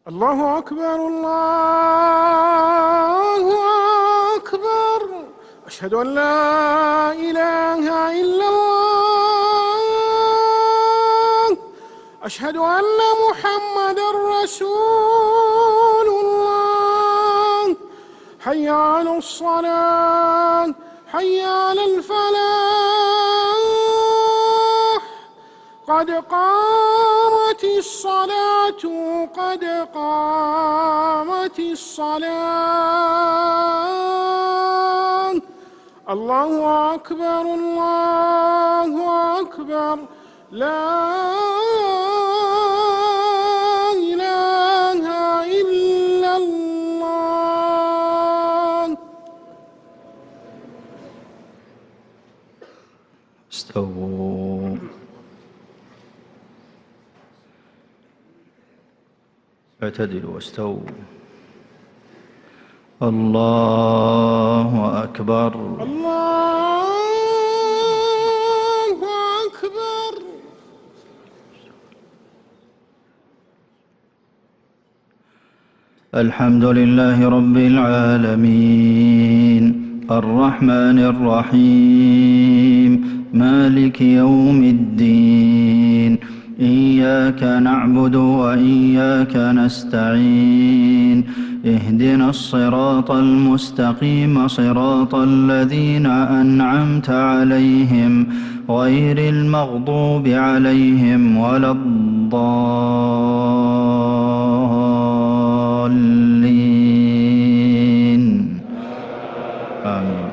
الله أكبر الله أكبر. أشهد أن لا إله إلا الله. أشهد أن محمدًا رسول الله. حي على الصلاة حي على الفلاح. قد قامت الصلاة قد قامت الصلاة. الله أكبر الله أكبر. لا إله إلا الله. استووا. اعتدلوا واستووا. الله أكبر الله أكبر. الحمد لله رب العالمين الرحمن الرحيم مالك يوم الدين إياك نعبد وإياك نستعين اهدنا الصراط المستقيم صراط الذين أنعمت عليهم غير المغضوب عليهم ولا الضالين آمين.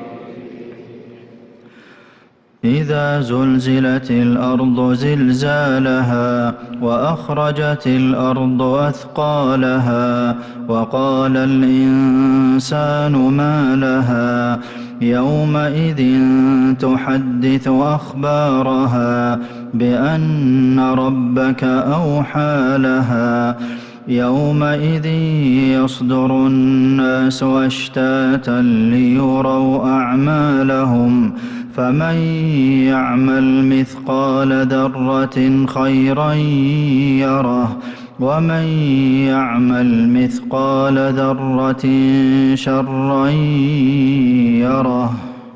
إذا زلزلت الأرض زلزالها وأخرجت الأرض أثقالها وقال الإنسان ما لها يومئذ تحدث أخبارها بأن ربك أوحى لها يومئذ يصدر الناس أشتاتا ليروا أعمالهم فمن يعمل مثقال ذرة خيرا يره ومن يعمل مثقال ذرة شرا يره.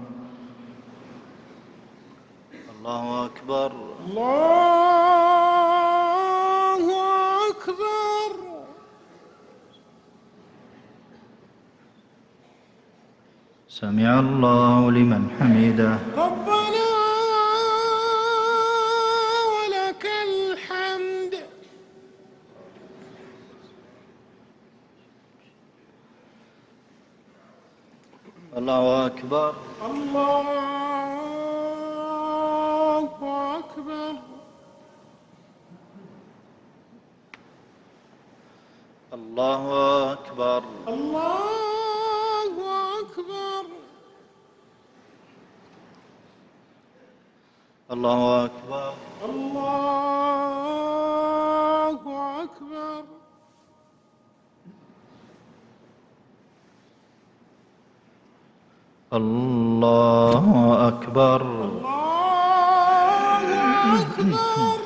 الله أكبر الله أكبر. سمع الله لمن حمده. ربنا ولك الحمد. الله أكبر الله أكبر. الله أكبر الله أكبر. الله أكبر الله أكبر. الله أكبر. الله أكبر.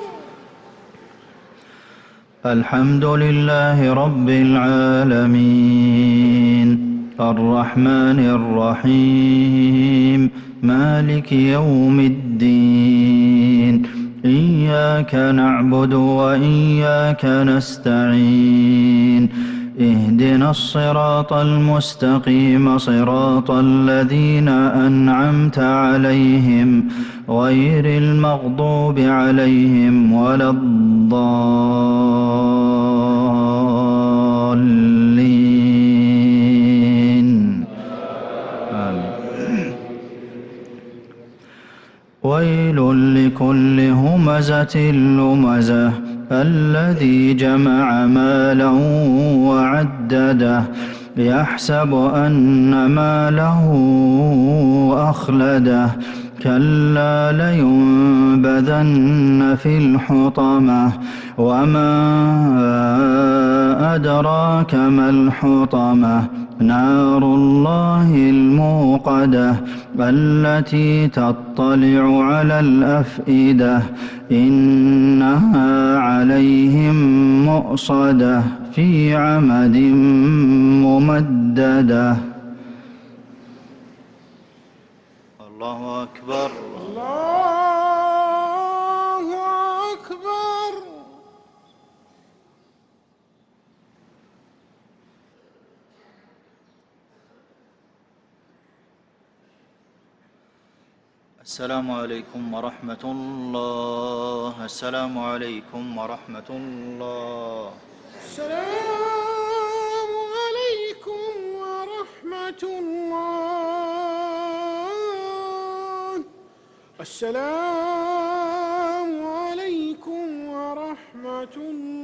الحمد لله رب العالمين الرحمن الرحيم مالك يوم الدين إياك نعبد وإياك نستعين اهدنا الصراط المستقيم صراط الذين أنعمت عليهم غير المغضوب عليهم ولا الضالين آمين. ويل لكل همزة لمزة الذي جمع مالا وعدده يحسب أن ماله أخلده كلا لينبذن في الحطمة وما أدراك ما الحطمة نار الله الموقدة التي تطلع على الأفئدة إنها عليهم مؤصدة في عمد ممددة. الله أكبر. الله أكبر. السلام عليكم ورحمة الله. السلام عليكم ورحمة الله. السلام عليكم ورحمة الله. السلام عليكم ورحمة الله.